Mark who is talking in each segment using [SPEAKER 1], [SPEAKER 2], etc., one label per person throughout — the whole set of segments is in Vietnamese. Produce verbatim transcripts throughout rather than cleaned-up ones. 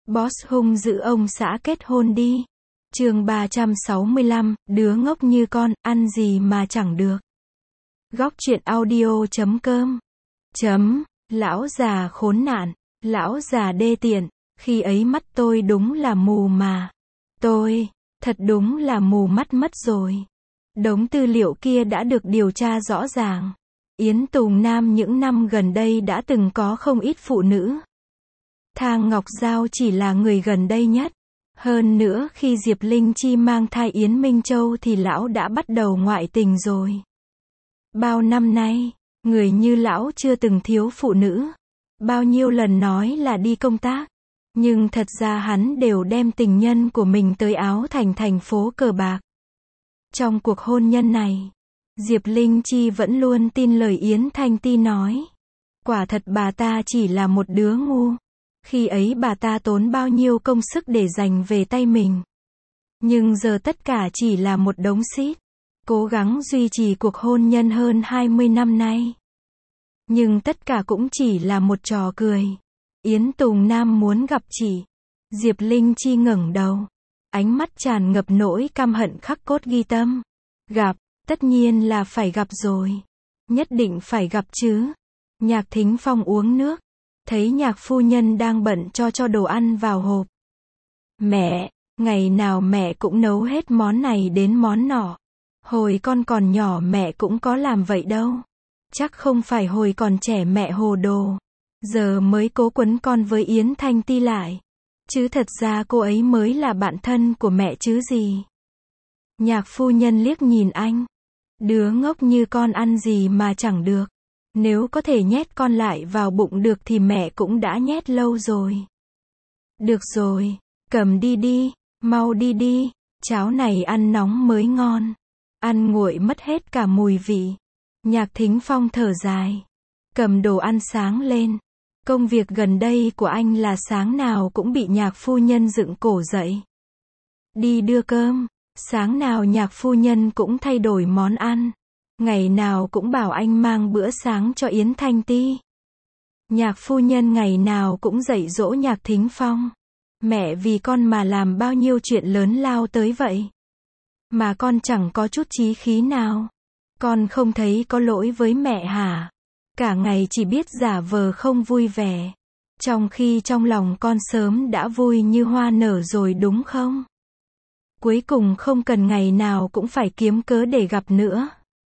[SPEAKER 1] Boss hung dữ ông xã kết hôn đi. Chương ba trăm sáu mươi lăm, đứa ngốc như con, ăn gì mà chẳng được. Góc truyện audio chấm com. Chấm, lão già khốn nạn, lão già đê tiện, khi ấy mắt tôi đúng là mù mà. Tôi, thật đúng là mù mắt mất rồi. Đống tư liệu kia đã được điều tra rõ ràng. Yến Tùng Nam những năm gần đây đã từng có không ít phụ nữ. Thang Ngọc Giao chỉ là người gần đây nhất. Hơn nữa khi Diệp Linh Chi mang thai Yến Minh Châu thì lão đã bắt đầu ngoại tình rồi. Bao năm nay, người như lão chưa từng thiếu phụ nữ. Bao nhiêu lần nói là đi công tác. Nhưng thật ra hắn đều đem tình nhân của mình tới Áo Thành thành phố cờ bạc. Trong cuộc hôn nhân này, Diệp Linh Chi vẫn luôn tin lời Yến Thanh Ti nói. Quả thật bà ta chỉ là một đứa ngu. Khi ấy bà ta tốn bao nhiêu công sức để giành về tay mình. Nhưng giờ tất cả chỉ là một đống xít. Cố gắng duy trì cuộc hôn nhân hơn hai mươi năm nay. Nhưng tất cả cũng chỉ là một trò cười. Yến Tùng Nam muốn gặp chị. Diệp Linh Chi ngẩng đầu. Ánh mắt tràn ngập nỗi căm hận khắc cốt ghi tâm. Gặp, tất nhiên là phải gặp rồi. Nhất định phải gặp chứ. Nhạc Thính Phong uống nước. Thấy nhạc phu nhân đang bận cho cho đồ ăn vào hộp. Mẹ, ngày nào mẹ cũng nấu hết món này đến món nọ. Hồi con còn nhỏ mẹ cũng có làm vậy đâu. Chắc không phải hồi còn trẻ mẹ hồ đồ. Giờ mới cố quấn con với Yến Thanh Ti lại. Chứ thật ra cô ấy mới là bạn thân của mẹ chứ gì. Nhạc phu nhân liếc nhìn anh. Đứa ngốc như con ăn gì mà chẳng được. Nếu có thể nhét con lại vào bụng được thì mẹ cũng đã nhét lâu rồi. Được rồi, cầm đi đi, mau đi đi, cháo này ăn nóng mới ngon. Ăn nguội mất hết cả mùi vị. Nhạc Thính Phong thở dài. Cầm đồ ăn sáng lên. Công việc gần đây của anh là sáng nào cũng bị nhạc phu nhân dựng cổ dậy. Đi đưa cơm, sáng nào nhạc phu nhân cũng thay đổi món ăn. Ngày nào cũng bảo anh mang bữa sáng cho Yến Thanh Ti. Nhạc phu nhân ngày nào cũng dạy dỗ Nhạc Thính Phong. Mẹ vì con mà làm bao nhiêu chuyện lớn lao tới vậy. Mà con chẳng có chút chí khí nào. Con không thấy có lỗi với mẹ hả? Cả ngày chỉ biết giả vờ không vui vẻ. Trong khi trong lòng con sớm đã vui như hoa nở rồi đúng không? Cuối cùng không cần ngày nào cũng phải kiếm cớ để gặp nữa.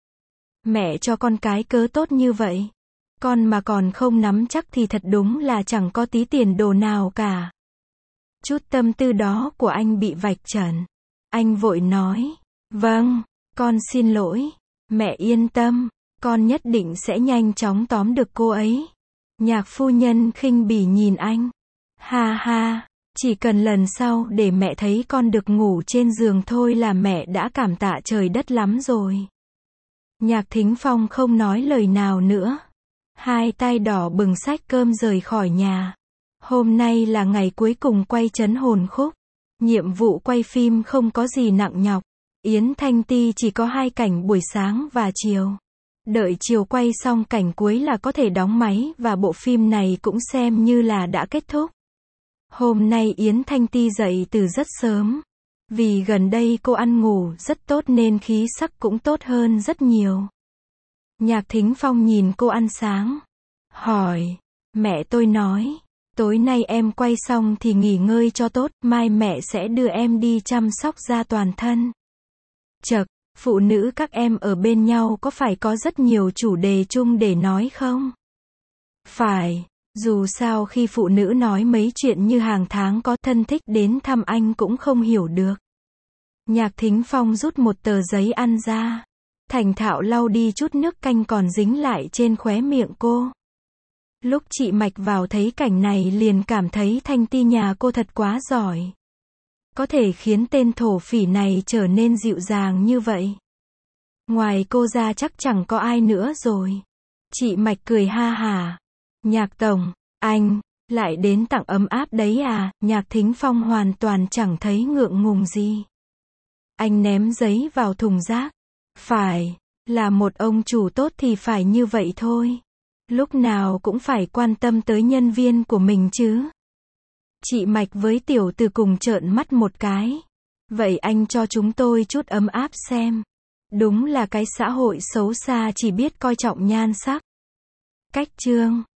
[SPEAKER 1] Mẹ cho con cái cớ tốt như vậy. Con mà còn không nắm chắc thì thật đúng là chẳng có tí tiền đồ nào cả. Chút tâm tư đó của anh bị vạch trần. Anh vội nói. Vâng, con xin lỗi. Mẹ yên tâm, con nhất định sẽ nhanh chóng tóm được cô ấy. Nhạc phu nhân khinh bỉ nhìn anh. Ha ha, chỉ cần lần sau để mẹ thấy con được ngủ trên giường thôi là mẹ đã cảm tạ trời đất lắm rồi. Nhạc Thính Phong không nói lời nào nữa. Hai tay đỏ bừng xách cơm rời khỏi nhà. Hôm nay là ngày cuối cùng quay Trấn Hồn Khúc. Nhiệm vụ quay phim không có gì nặng nhọc. Yến Thanh Ti chỉ có hai cảnh buổi sáng và chiều. Đợi chiều quay xong cảnh cuối là có thể đóng máy và bộ phim này cũng xem như là đã kết thúc. Hôm nay Yến Thanh Ti dậy từ rất sớm. Vì gần đây cô ăn ngủ rất tốt nên khí sắc cũng tốt hơn rất nhiều. Nhạc Thính Phong nhìn cô ăn sáng. Hỏi, mẹ tôi nói, tối nay em quay xong thì nghỉ ngơi cho tốt, mai mẹ sẽ đưa em đi chăm sóc da toàn thân. Chậc, phụ nữ các em ở bên nhau có phải có rất nhiều chủ đề chung để nói không? Phải, dù sao khi phụ nữ nói mấy chuyện như hàng tháng có thân thích đến thăm anh cũng không hiểu được. Nhạc Thính Phong rút một tờ giấy ăn ra. Thành thạo lau đi chút nước canh còn dính lại trên khóe miệng cô. Lúc chị Mạch vào thấy cảnh này liền cảm thấy Thanh Ti nhà cô thật quá giỏi. Có thể khiến tên thổ phỉ này trở nên dịu dàng như vậy. Ngoài cô ra chắc chẳng có ai nữa rồi. Chị Mạch cười ha hả. Nhạc tổng, anh, lại đến tặng ấm áp đấy à? Nhạc Thính Phong hoàn toàn chẳng thấy ngượng ngùng gì. Anh ném giấy vào thùng rác. Phải, là một ông chủ tốt thì phải như vậy thôi. Lúc nào cũng phải quan tâm tới nhân viên của mình chứ. Chị Mạch với tiểu từ cùng trợn mắt một cái. Vậy anh cho chúng tôi chút ấm áp xem. Đúng là cái xã hội xấu xa chỉ biết coi trọng nhan sắc. Cách chương